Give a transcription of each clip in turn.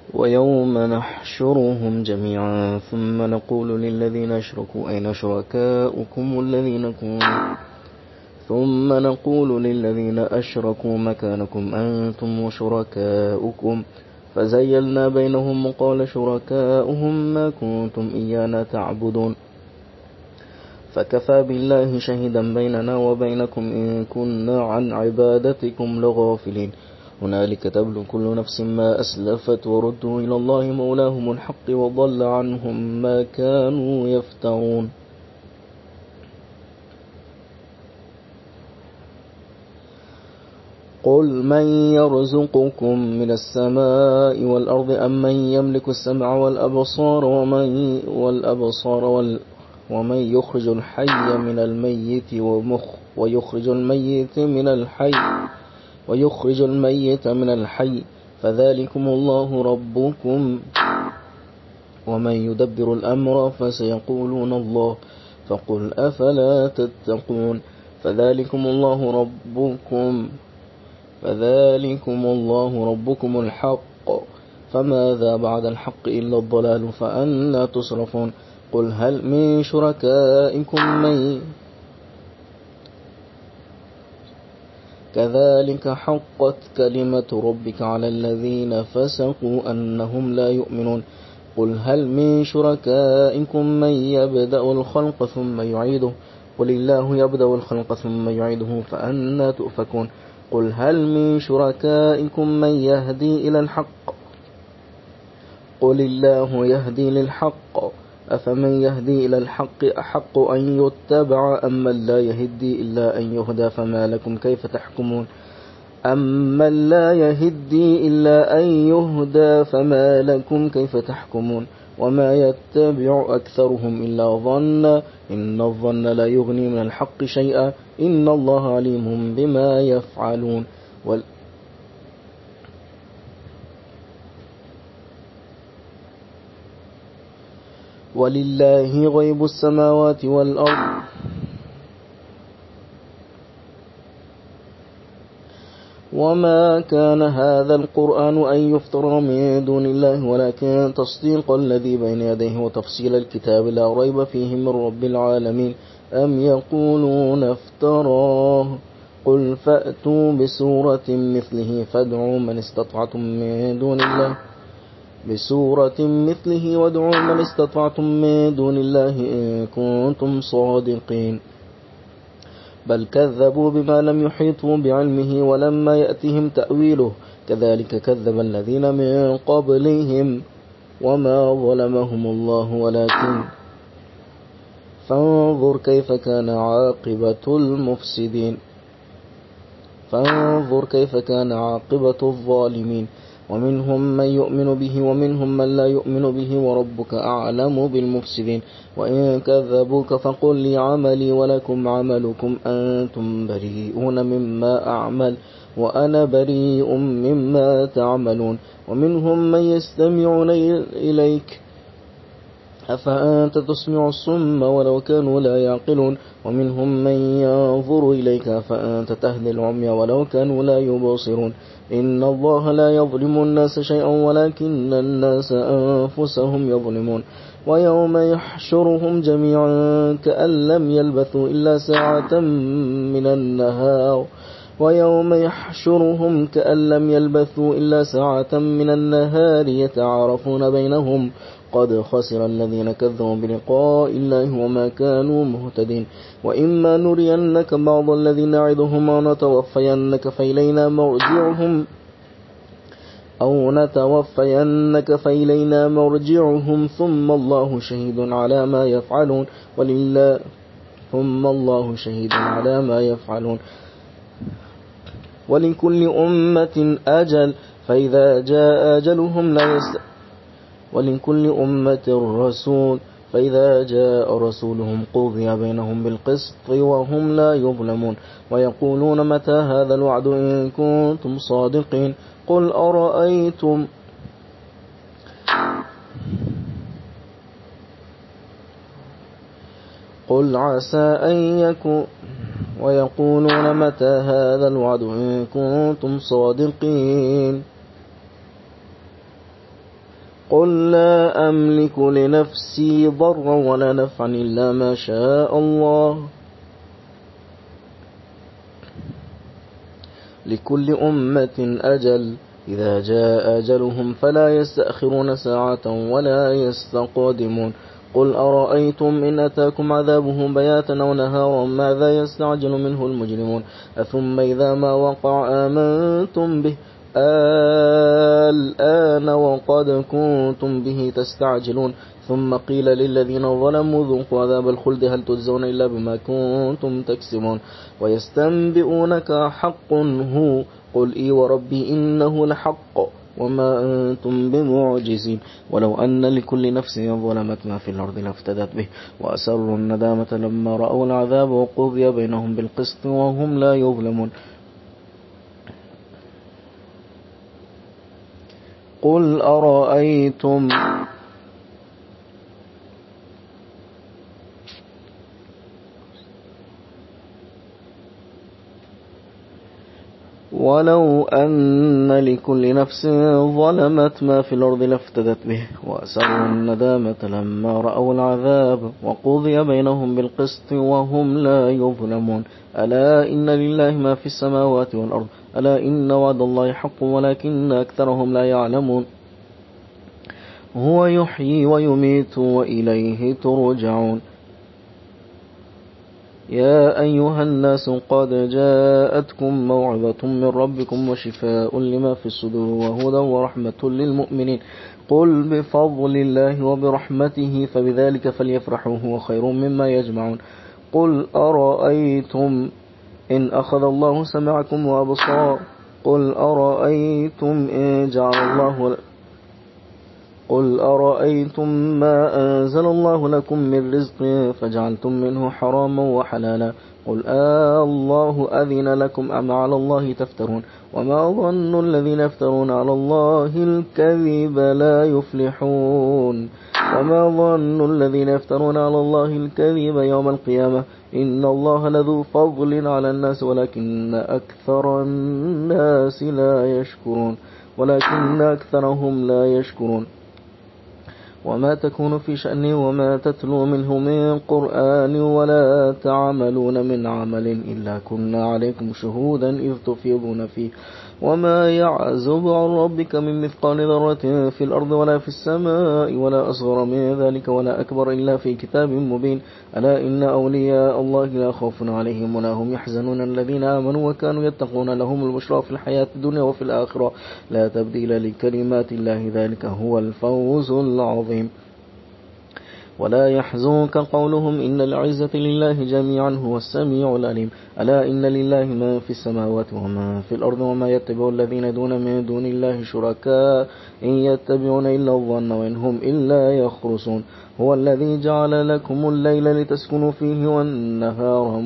ويوم نحشرهم جميعا ثم نقول للذين أشركوا أين شركاؤكم مكانكم أنتم وشركاؤكم فزيلنا بينهم وقال شركاؤهم ما كنتم إيانا تعبدون فكفى بالله شهيدا بيننا وبينكم إن كنا عن عبادتكم لغافلين هنالك تبلو كل نفس ما أسلفت وردوا إلى الله مولاهم الحق وضل عنهم ما كانوا يفترون قل من يرزقكم من السماء والأرض أم من يملك السمع والأبصار ومن يخرج الحي من الميت ويخرج الميت من الحي فذلكم الله ربكم ومن يدبر الأمر فسيقولون الله فقل أفلا تتقون فذلكم الله ربكم الحق فماذا بعد الحق إلا الضلال فأنى تصرفون قل هل من شركائكم من كذلك حقت كلمة ربك على الذين فسقوا أنهم لا يؤمنون قل هل من شركائكم من يبدأ الخلق ثم يعيده قل الله يبدأ الخلق ثم يعيده فأنى تؤفكون قل هل من شركائكم من يهدي إلى الحق قل الله يهدي للحق أفمن يهدي إلى الحق أحق أن يتبع أمن لا يهدي إلا أن يهدى فما لكم كيف تحكمون أمن لا يهدي إلا أن يهدى فما لكم كيف تحكمون وما يتبع أكثرهم إلا ظنا إن الظن لا يغني من الحق شيئا إن الله عليم بما يفعلون ولله غيب السماوات والأرض وما كان هذا القرآن أن يفتر من دون الله ولكن تصديق الذي بين يديه وتفصيل الكتاب لا ريب فيه من رب العالمين أم يقولون افتراه قل فأتوا بسورة مثله فادعوا من استطعتم من دون الله إن كنتم صادقين بل كذبوا بما لم يحيطوا بعلمه ولما يأتهم تأويله كذلك كذب الذين من قبلهم وما ظلمهم الله ولكن فانظر كيف كان عاقبة الظالمين ومنهم من يؤمن به ومنهم من لا يؤمن به وربك أعلم بالمفسدين وإن كذبوك فقل لي عملي ولكم عملكم أنتم بريئون مما أعمل وأنا بريء مما تعملون ومنهم من يستمعون إليك أفأنت تسمع الصم ولو كانوا لا يعقلون ومنهم من ينظر إليك فأنت تهدي العمي ولو كانوا لا يبصرون إن الله لا يظلم الناس شيئا ولكن الناس أنفسهم يظلمون ويوم يحشرهم جميعا كأن لم يلبثوا إلا ساعة من النهار يتعارفون بينهم قد خسر الذين كذبوا بلقاء الله وما كانوا مهتدين وإما نرينك بعض الذين نعدهم أو نتوفينك فإلينا مرجعهم ثم الله شهيد على ما يفعلون ولكل أمة أجل فإذا جاء أجلهم ولكل أمة رسول فإذا جاء رسولهم قضي بينهم بالقسط وهم لا يظلمون ويقولون متى هذا الوعد إن كنتم صادقين قل أرأيتم قل عسى أن يكون ويقولون متى هذا الوعد إن كنتم صادقين قل لا أملك لنفسي ضرا ولا نفعا إلا ما شاء الله لكل أمة أجل إذا جاء أجلهم فلا يستأخرون ساعة ولا يستقدمون قل أرأيتم إن أتاكم عذابه بياتا أو نهارا ماذا يستعجل منه المجرمون أثم إذا ما وقع آمنتم به الآن وقد كنتم به تستعجلون ثم قيل للذين ظلموا ذوقوا عذاب الخلد هل تجزون إلا بما كنتم تكسبون ويستنبئونك حق هو قل إي وربي إنه لحق وما أنتم بمعجزين ولو أن لكل نفس ظلمت ما في الأرض لافتدت به وأسروا الندامة لما رأوا العذاب وقضي بينهم بالقسط وهم لا يظلمون قل أرأيتم ولو أن لكل نفس ظلمت ما في الأرض لافتدت به وأسروا الندامة لما رأوا العذاب وقضي بينهم بالقسط وهم لا يظلمون ألا إن لله ما في السماوات والأرض ألا إن وعد الله حق ولكن أكثرهم لا يعلمون هو يحيي ويميت وإليه ترجعون يا أيها الناس قد جاءتكم موعظة من ربكم وشفاء لما في الصدور وهدى ورحمة للمؤمنين قل بفضل الله وبرحمته فبذلك فليفرحوا هو خير مما يجمعون قل أرأيتم إن أخذ الله سمعكم وأبصار قل أرأيتم إن جعل الله قل أرأيتم ما أنزل الله لكم من رزق فجعلتم منه حراما وحلالا قل الله أذن لكم أم على الله تفترون وما ظن الذين يفترون على الله الكذب لا يفلحون وما ظن الذين يفترون على الله الكذب يوم القيامة إن الله لذو فضل على الناس ولكن أكثرهم لا يشكرون وما تكون في شأن وما تتلو منه من قرآن ولا تعملون من عمل إلا كنا عليكم شهودا إذ تفيضون فيه وما يعزب عن ربك من مثقال ذرة في الأرض ولا في السماء ولا أصغر من ذلك ولا أكبر إلا في كتاب مبين ألا إن أولياء الله لا خوف عليهم ولا هم يحزنون الذين آمنوا وكانوا يتقون لهم البشرى في الحياة الدنيا وفي الآخرة لا تبديل لكلمات الله ذلك هو الفوز العظيم ولا يحزنك قولهم إن العزة لله جميعا هو السميع العليم ألا إن لله ما في السماوات وما في الأرض وما يتبع الذين يدعون من دون الله شركاء إن يتبعون إلا الظن وإن هم إلا يخرصون هو الذي جعل لكم الليل لتسكنوا فيه والنهار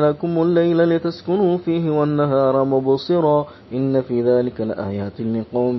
مبصرا إن في ذلك لآيات لقوم